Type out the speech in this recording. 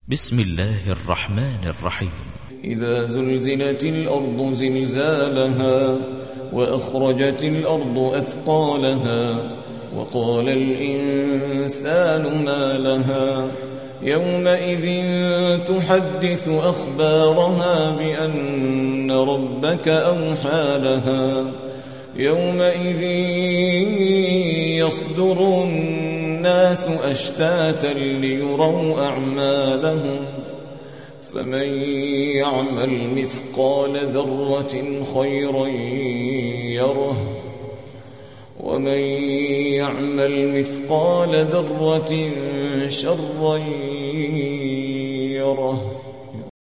بسم الله الرحمن الرحيم. إذا زلزلت الأرض زلزالها وأخرجت الأرض أثقالها وقال الإنسان ما لها يومئذ تحدث أخبارها بأن ربك أوحى لها يومئذ يصدر الناس أشتاتا ليروا أعمالهم فمن يعمل مثقال ذرة خيرا يره ومن يعمل مثقال ذرة شرا يره.